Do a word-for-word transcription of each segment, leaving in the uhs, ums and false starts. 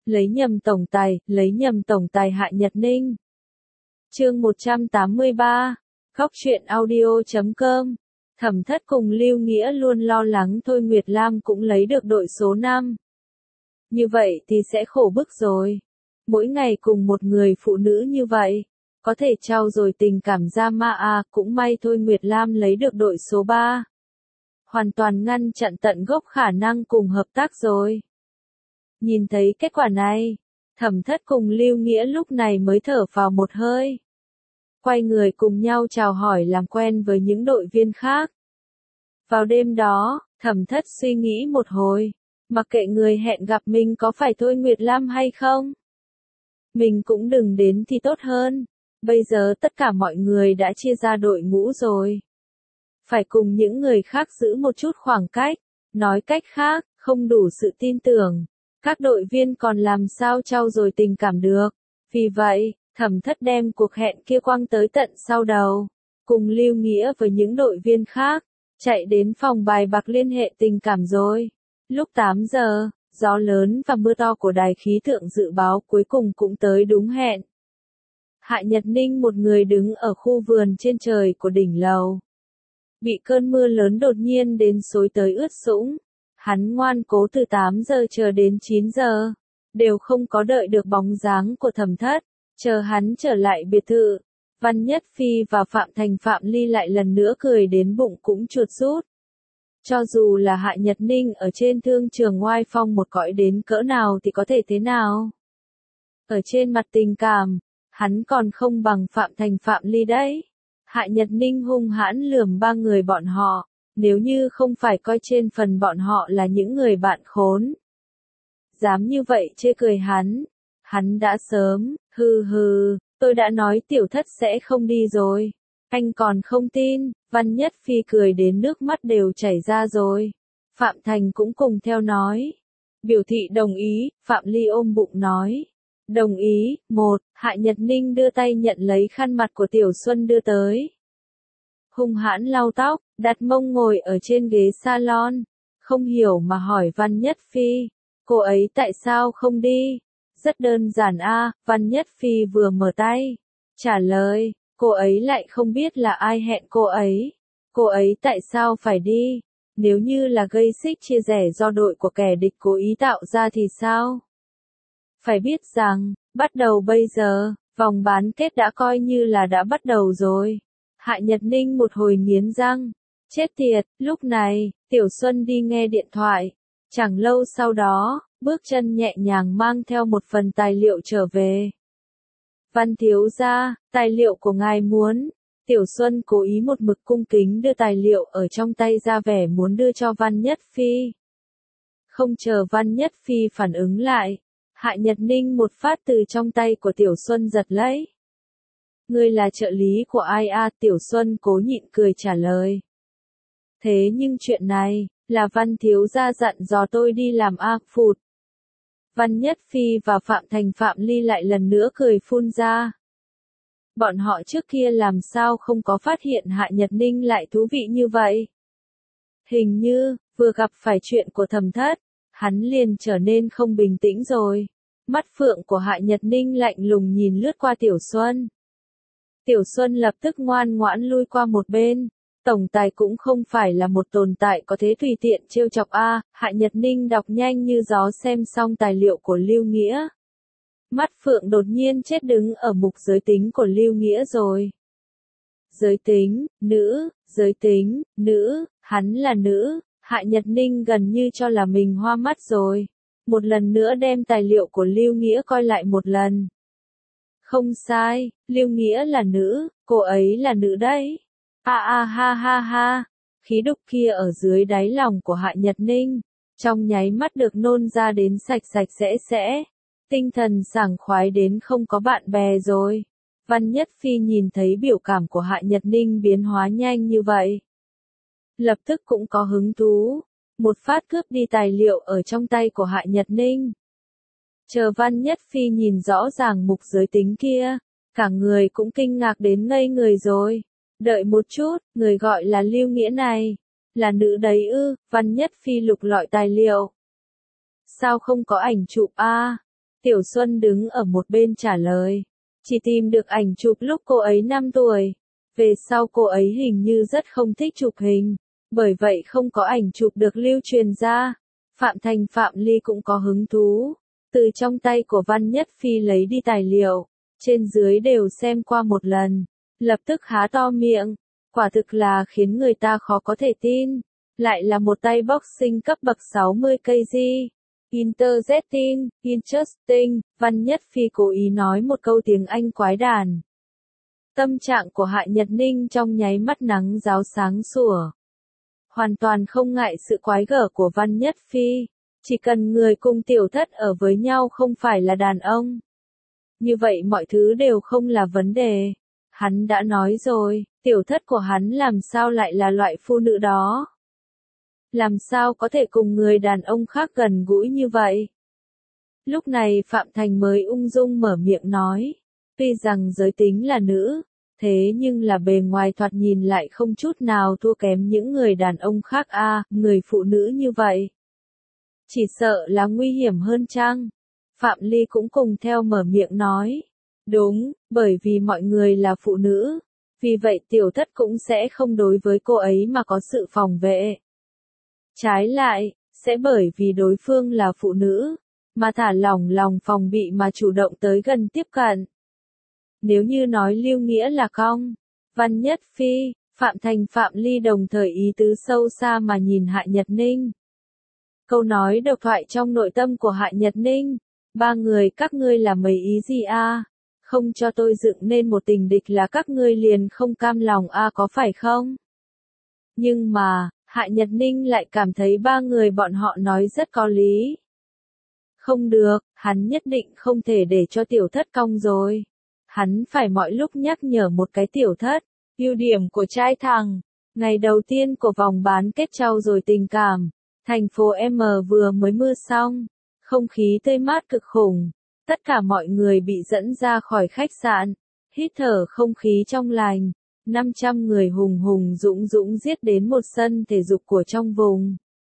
lấy nhầm tổng tài, lấy nhầm tổng tài Hạ Nhật Ninh. Chương một trăm tám mươi ba, Góc truyện audio chấm com. Thẩm Thất cùng Lưu Nghĩa luôn lo lắng Thôi Nguyệt Lam cũng lấy được đội số năm. Như vậy thì sẽ khổ bức rồi. Mỗi ngày cùng một người phụ nữ như vậy, có thể trao dồi tình cảm ra ma à, cũng may Thôi Nguyệt Lam lấy được đội số ba. Hoàn toàn ngăn chặn tận gốc khả năng cùng hợp tác rồi. Nhìn thấy kết quả này, Thẩm Thất cùng Lưu Nghĩa lúc này mới thở vào một hơi. Quay người cùng nhau chào hỏi làm quen với những đội viên khác. Vào đêm đó, Thẩm Thất suy nghĩ một hồi, mặc kệ người hẹn gặp mình có phải Thôi Nguyệt Lam hay không. Mình cũng đừng đến thì tốt hơn, bây giờ tất cả mọi người đã chia ra đội ngũ rồi. Phải cùng những người khác giữ một chút khoảng cách, nói cách khác, không đủ sự tin tưởng. Các đội viên còn làm sao trau dồi tình cảm được. Vì vậy, Thẩm Thất đem cuộc hẹn kia quăng tới tận sau đầu, cùng Lưu Nghĩa với những đội viên khác, chạy đến phòng bài bạc liên hệ tình cảm rồi. Lúc tám giờ, gió lớn và mưa to của đài khí tượng dự báo cuối cùng cũng tới đúng hẹn. Hạ Nhật Ninh một người đứng ở khu vườn trên trời của đỉnh lầu. Bị cơn mưa lớn đột nhiên đến xối tới ướt sũng. Hắn ngoan cố từ tám giờ chờ đến chín giờ, đều không có đợi được bóng dáng của Thẩm Thất. Chờ hắn trở lại biệt thự, Văn Nhất Phi và Phạm Thành Phạm Ly lại lần nữa cười đến bụng cũng chuột rút. Cho dù là Hạ Nhật Ninh ở trên thương trường ngoai phong một cõi đến cỡ nào thì có thể thế nào. Ở trên mặt tình cảm, hắn còn không bằng Phạm Thành Phạm Ly đấy. Hạ Nhật Ninh hung hãn lườm ba người bọn họ, nếu như không phải coi trên phần bọn họ là những người bạn khốn. Dám như vậy chê cười hắn, hắn đã sớm, hừ hừ, tôi đã nói Tiểu Thất sẽ không đi rồi. Anh còn không tin, Văn Nhất Phi cười đến nước mắt đều chảy ra rồi. Phạm Thành cũng cùng theo nói. Biểu thị đồng ý, Phạm Ly ôm bụng nói. Đồng ý, một, Hạ Nhật Ninh đưa tay nhận lấy khăn mặt của Tiểu Xuân đưa tới. Hung hãn lau tóc, đặt mông ngồi ở trên ghế salon. Không hiểu mà hỏi Văn Nhất Phi, cô ấy tại sao không đi? Rất đơn giản a, Văn Nhất Phi vừa mở tay. Trả lời, cô ấy lại không biết là ai hẹn cô ấy. Cô ấy tại sao phải đi? Nếu như là gây xích chia rẽ do đội của kẻ địch cố ý tạo ra thì sao? Phải biết rằng, bắt đầu bây giờ, vòng bán kết đã coi như là đã bắt đầu rồi. Hạ Nhật Ninh một hồi nghiến răng. Chết tiệt, lúc này, Tiểu Xuân đi nghe điện thoại. Chẳng lâu sau đó, bước chân nhẹ nhàng mang theo một phần tài liệu trở về. Văn thiếu gia, tài liệu của ngài muốn. Tiểu Xuân cố ý một mực cung kính đưa tài liệu ở trong tay ra vẻ muốn đưa cho Văn Nhất Phi. Không chờ Văn Nhất Phi phản ứng lại, Hạ Nhật Ninh một phát từ trong tay của Tiểu Xuân giật lấy. Ngươi là trợ lý của ai a? Tiểu Xuân cố nhịn cười trả lời. Thế nhưng chuyện này, là Văn thiếu gia dặn dò tôi đi làm a phụt. Văn Nhất Phi và Phạm Thành Phạm Ly lại lần nữa cười phun ra. Bọn họ trước kia làm sao không có phát hiện Hạ Nhật Ninh lại thú vị như vậy. Hình như, vừa gặp phải chuyện của Thẩm Thất, hắn liền trở nên không bình tĩnh rồi. Mắt phượng của Hạ Nhật Ninh lạnh lùng nhìn lướt qua Tiểu Xuân. Tiểu Xuân lập tức ngoan ngoãn lui qua một bên. Tổng tài cũng không phải là một tồn tại có thế tùy tiện trêu chọc a. Hạ Nhật Ninh đọc nhanh như gió xem xong tài liệu của Lưu Nghĩa. Mắt phượng đột nhiên chết đứng ở mục giới tính của Lưu Nghĩa rồi. Giới tính, nữ, giới tính, nữ, hắn là nữ. Hạ Nhật Ninh gần như cho là mình hoa mắt rồi. Một lần nữa đem tài liệu của Lưu Nghĩa coi lại một lần. Không sai, Lưu Nghĩa là nữ, cô ấy là nữ đấy. A a ha ha ha, khí đục kia ở dưới đáy lòng của Hạ Nhật Ninh, trong nháy mắt được nôn ra đến sạch sạch sẽ sẽ. Tinh thần sảng khoái đến không có bạn bè rồi. Văn Nhất Phi nhìn thấy biểu cảm của Hạ Nhật Ninh biến hóa nhanh như vậy. Lập tức cũng có hứng thú. Một phát cướp đi tài liệu ở trong tay của Hạ Nhật Ninh. Chờ Văn Nhất Phi nhìn rõ ràng mục giới tính kia, cả người cũng kinh ngạc đến ngây người rồi. Đợi một chút, người gọi là Lưu Nghĩa này, là nữ đấy ư? Văn Nhất Phi lục lọi tài liệu. Sao không có ảnh chụp a? Tiểu Xuân đứng ở một bên trả lời. Chỉ tìm được ảnh chụp lúc cô ấy năm tuổi. Về sau cô ấy hình như rất không thích chụp hình. Bởi vậy không có ảnh chụp được lưu truyền ra. Phạm Thành Phạm Ly cũng có hứng thú. Từ trong tay của Văn Nhất Phi lấy đi tài liệu. Trên dưới đều xem qua một lần. Lập tức há to miệng. Quả thực là khiến người ta khó có thể tin. Lại là một tay boxing cấp bậc sáu mươi ki lô gam. Interesting, interesting, Văn Nhất Phi cố ý nói một câu tiếng Anh quái đản. Tâm trạng của Hạ Nhật Ninh trong nháy mắt nắng ráo sáng sủa. Hoàn toàn không ngại sự quái gở của Văn Nhất Phi. Chỉ cần người cùng tiểu thất ở với nhau không phải là đàn ông. Như vậy mọi thứ đều không là vấn đề. Hắn đã nói rồi, tiểu thất của hắn làm sao lại là loại phụ nữ đó. Làm sao có thể cùng người đàn ông khác gần gũi như vậy? Lúc này Phạm Thành mới ung dung mở miệng nói. Tuy rằng giới tính là nữ, thế nhưng là bề ngoài thoạt nhìn lại không chút nào thua kém những người đàn ông khác a, à, người phụ nữ như vậy. Chỉ sợ là nguy hiểm hơn chăng? Phạm Ly cũng cùng theo mở miệng nói. Đúng, bởi vì mọi người là phụ nữ. Vì vậy tiểu thất cũng sẽ không đối với cô ấy mà có sự phòng vệ. Trái lại, sẽ bởi vì đối phương là phụ nữ, mà thả lỏng lòng phòng bị mà chủ động tới gần tiếp cận. Nếu như nói Lưu Nghĩa là cong, Văn Nhất Phi, Phạm Thành Phạm Ly đồng thời ý tứ sâu xa mà nhìn Hạ Nhật Ninh. Câu nói độc thoại trong nội tâm của Hạ Nhật Ninh, ba người các ngươi là mấy ý gì a? À? Không cho tôi dựng nên một tình địch là các ngươi liền không cam lòng a à, có phải không? Nhưng mà, Hạ Nhật Ninh lại cảm thấy ba người bọn họ nói rất có lý. Không được, hắn nhất định không thể để cho tiểu thất cong rồi. Hắn phải mọi lúc nhắc nhở một cái tiểu thất, ưu điểm của trai thằng. Ngày đầu tiên của vòng bán kết trao rồi tình cảm, thành phố M vừa mới mưa xong, không khí tươi mát cực khủng. Tất cả mọi người bị dẫn ra khỏi khách sạn, hít thở không khí trong lành. năm trăm người hùng hùng dũng dũng giết đến một sân thể dục của trong vùng.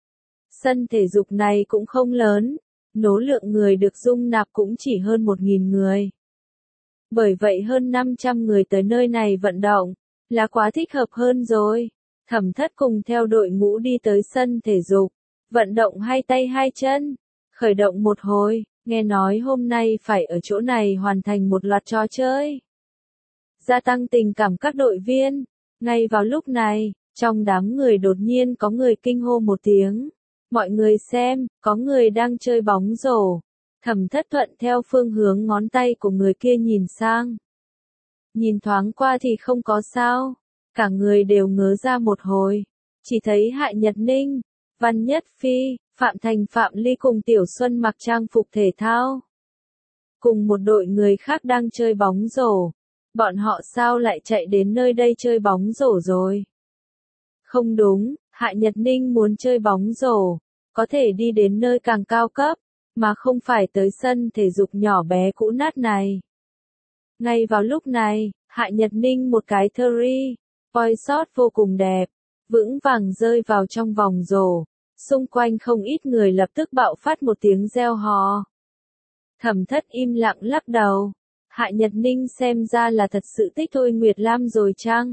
Sân thể dục này cũng không lớn, số lượng người được dung nạp cũng chỉ hơn một nghìn người. Bởi vậy hơn năm trăm người tới nơi này vận động, là quá thích hợp hơn rồi. Thẩm Thất cùng theo đội ngũ đi tới sân thể dục, vận động hai tay hai chân, khởi động một hồi, nghe nói hôm nay phải ở chỗ này hoàn thành một loạt trò chơi. Gia tăng tình cảm các đội viên. Ngay vào lúc này, trong đám người đột nhiên có người kinh hô một tiếng. Mọi người xem, có người đang chơi bóng rổ. Thẩm Thất thuận theo phương hướng ngón tay của người kia nhìn sang. Nhìn thoáng qua thì không có sao. Cả người đều ngớ ra một hồi. Chỉ thấy Hạ Nhật Ninh, Văn Nhất Phi, Phạm Thành Phạm Ly cùng Tiểu Xuân mặc trang phục thể thao. Cùng một đội người khác đang chơi bóng rổ. Bọn họ sao lại chạy đến nơi đây chơi bóng rổ rồi? Không đúng, Hạ Nhật Ninh muốn chơi bóng rổ, có thể đi đến nơi càng cao cấp, mà không phải tới sân thể dục nhỏ bé cũ nát này. Ngay vào lúc này, Hạ Nhật Ninh một cái three point shot vô cùng đẹp, vững vàng rơi vào trong vòng rổ, xung quanh không ít người lập tức bạo phát một tiếng reo hò. Thẩm Thất im lặng lắc đầu. Hạ Nhật Ninh xem ra là thật sự thích Thôi Nguyệt Lam rồi chăng?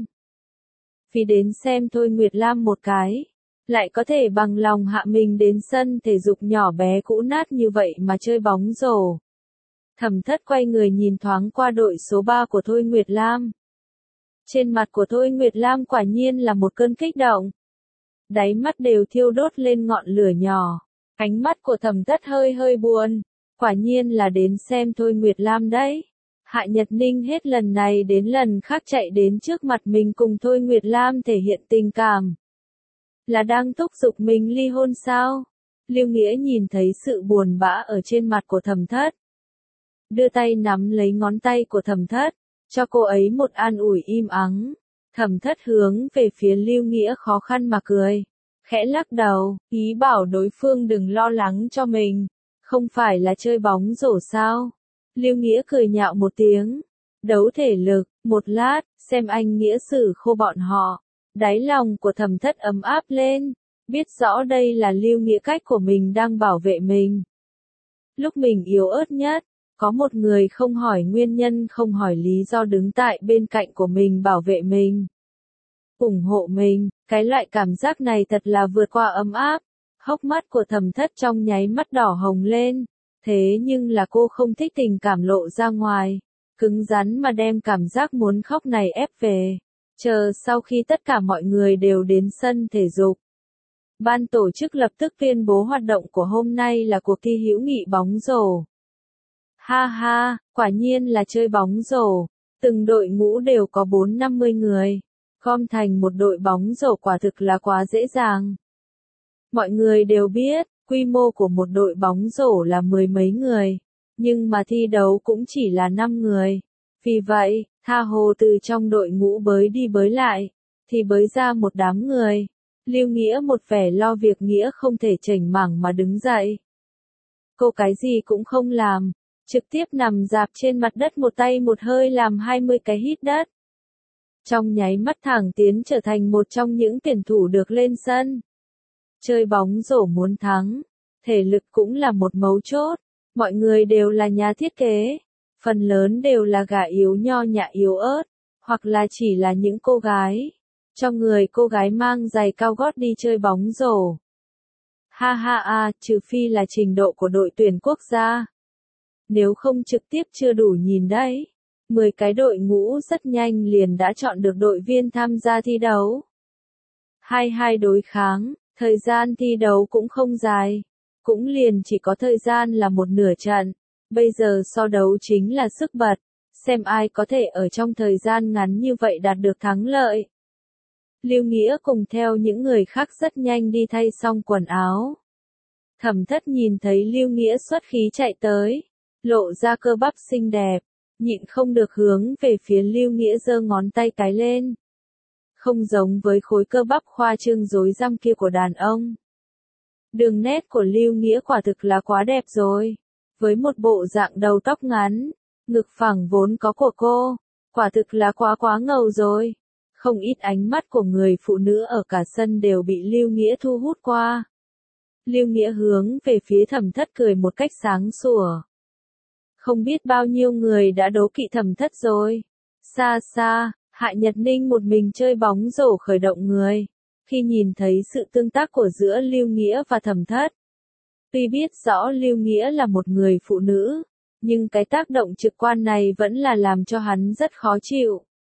Vì đến xem Thôi Nguyệt Lam một cái, lại có thể bằng lòng hạ mình đến sân thể dục nhỏ bé cũ nát như vậy mà chơi bóng rổ. Thẩm Thất quay người nhìn thoáng qua đội số ba của Thôi Nguyệt Lam. Trên mặt của Thôi Nguyệt Lam quả nhiên là một cơn kích động. Đáy mắt đều thiêu đốt lên ngọn lửa nhỏ. Ánh mắt của Thẩm Thất hơi hơi buồn. Quả nhiên là đến xem Thôi Nguyệt Lam đấy. Hạ Nhật Ninh hết lần này đến lần khác chạy đến trước mặt mình cùng Thôi Nguyệt Lam thể hiện tình cảm. Là đang thúc giục mình ly hôn sao? Lưu Nghĩa nhìn thấy sự buồn bã ở trên mặt của Thẩm Thất. Đưa tay nắm lấy ngón tay của Thẩm Thất, cho cô ấy một an ủi im ắng. Thẩm Thất hướng về phía Lưu Nghĩa khó khăn mà cười. Khẽ lắc đầu, ý bảo đối phương đừng lo lắng cho mình. Không phải là chơi bóng rổ sao? Lưu Nghĩa cười nhạo một tiếng. Đấu thể lực, một lát, xem anh Nghĩa xử khô bọn họ. Đáy lòng của Thẩm Thất ấm áp lên. Biết rõ đây là Lưu Nghĩa cách của mình đang bảo vệ mình. Lúc mình yếu ớt nhất, có một người không hỏi nguyên nhân, không hỏi lý do đứng tại bên cạnh của mình bảo vệ mình, ủng hộ mình, cái loại cảm giác này thật là vượt qua ấm áp. Hốc mắt của Thẩm Thất trong nháy mắt đỏ hồng lên, thế nhưng là cô không thích tình cảm lộ ra ngoài, cứng rắn mà đem cảm giác muốn khóc này ép về. Chờ sau khi tất cả mọi người đều đến sân thể dục, ban tổ chức lập tức tuyên bố hoạt động của hôm nay là cuộc thi hữu nghị bóng rổ. Ha ha, quả nhiên là chơi bóng rổ, từng đội ngũ đều có bốn năm mươi người, gom thành một đội bóng rổ quả thực là quá dễ dàng. Mọi người đều biết, quy mô của một đội bóng rổ là mười mấy người, nhưng mà thi đấu cũng chỉ là năm người. Vì vậy, tha hồ từ trong đội ngũ bới đi bới lại, thì bới ra một đám người. Lưu Nghĩa một vẻ lo việc Nghĩa không thể chểnh mảng mà đứng dậy. Cô cái gì cũng không làm, trực tiếp nằm rạp trên mặt đất một tay một hơi làm hai mươi cái hít đất. Trong nháy mắt thẳng tiến trở thành một trong những tuyển thủ được lên sân. Chơi bóng rổ muốn thắng, thể lực cũng là một mấu chốt, mọi người đều là nhà thiết kế, phần lớn đều là gà yếu nho nhã yếu ớt, hoặc là chỉ là những cô gái. Cho người cô gái mang giày cao gót đi chơi bóng rổ. Ha ha a, trừ phi là trình độ của đội tuyển quốc gia. Nếu không trực tiếp chưa đủ nhìn đấy. mười cái đội ngũ rất nhanh liền đã chọn được đội viên tham gia thi đấu. Hai hai đối kháng, thời gian thi đấu cũng không dài, cũng liền chỉ có thời gian là một nửa trận. Bây giờ so đấu chính là sức bật, xem ai có thể ở trong thời gian ngắn như vậy đạt được thắng lợi. Lưu Nghĩa cùng theo những người khác rất nhanh đi thay xong quần áo. Thẩm Thất nhìn thấy Lưu Nghĩa xuất khí chạy tới, lộ ra cơ bắp xinh đẹp, nhịn không được hướng về phía Lưu Nghĩa giơ ngón tay cái lên. Không giống với khối cơ bắp khoa trương rối răm kia của đàn ông. Đường nét của Lưu Nghĩa quả thực là quá đẹp rồi. Với một bộ dạng đầu tóc ngắn, ngực phẳng vốn có của cô, quả thực là quá quá ngầu rồi. Không ít ánh mắt của người phụ nữ ở cả sân đều bị Lưu Nghĩa thu hút qua. Lưu Nghĩa hướng về phía Thẩm Thất cười một cách sáng sủa. Không biết bao nhiêu người đã đố kỵ Thẩm Thất rồi. Xa xa, Hạ Nhật Ninh một mình chơi bóng rổ khởi động người. Khi nhìn thấy sự tương tác của giữa Lưu Nghĩa và Thẩm Thất. Tuy biết rõ Lưu Nghĩa là một người phụ nữ, nhưng cái tác động trực quan này vẫn là làm cho hắn rất khó chịu.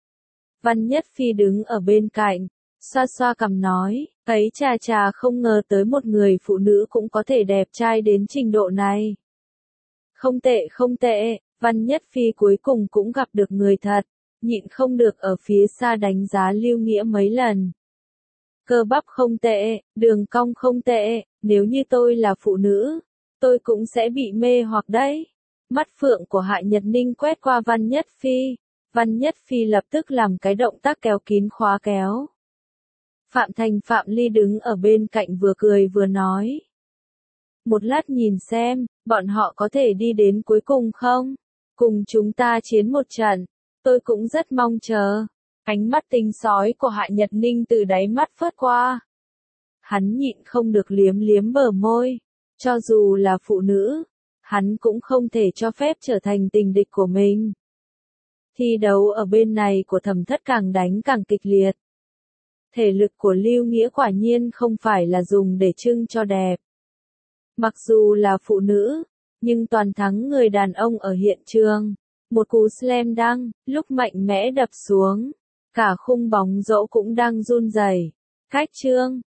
Văn Nhất Phi đứng ở bên cạnh, xoa xoa cằm nói, ấy chà chà không ngờ tới một người phụ nữ cũng có thể đẹp trai đến trình độ này. Không tệ không tệ, Văn Nhất Phi cuối cùng cũng gặp được người thật, nhịn không được ở phía xa đánh giá Lưu Nghĩa mấy lần. Cơ bắp không tệ, đường cong không tệ, nếu như tôi là phụ nữ, tôi cũng sẽ bị mê hoặc đấy. Mắt phượng của Hạ Nhật Ninh quét qua Văn Nhất Phi. Văn Nhất Phi lập tức làm cái động tác kéo kín khóa kéo. Phạm Thành Phạm Ly đứng ở bên cạnh vừa cười vừa nói. Một lát nhìn xem, bọn họ có thể đi đến cuối cùng không? Cùng chúng ta chiến một trận, tôi cũng rất mong chờ. Ánh mắt tinh sói của Hạ Nhật Ninh từ đáy mắt phớt qua. Hắn nhịn không được liếm liếm bờ môi. Cho dù là phụ nữ, hắn cũng không thể cho phép trở thành tình địch của mình. Thi đấu ở bên này của Thẩm Thất càng đánh càng kịch liệt. Thể lực của Lưu Nghĩa quả nhiên không phải là dùng để trưng cho đẹp. Mặc dù là phụ nữ, nhưng toàn thắng người đàn ông ở hiện trường. Một cú slam dunk, lúc mạnh mẽ đập xuống. Cả khung bóng rổ cũng đang run rẩy. Cách chương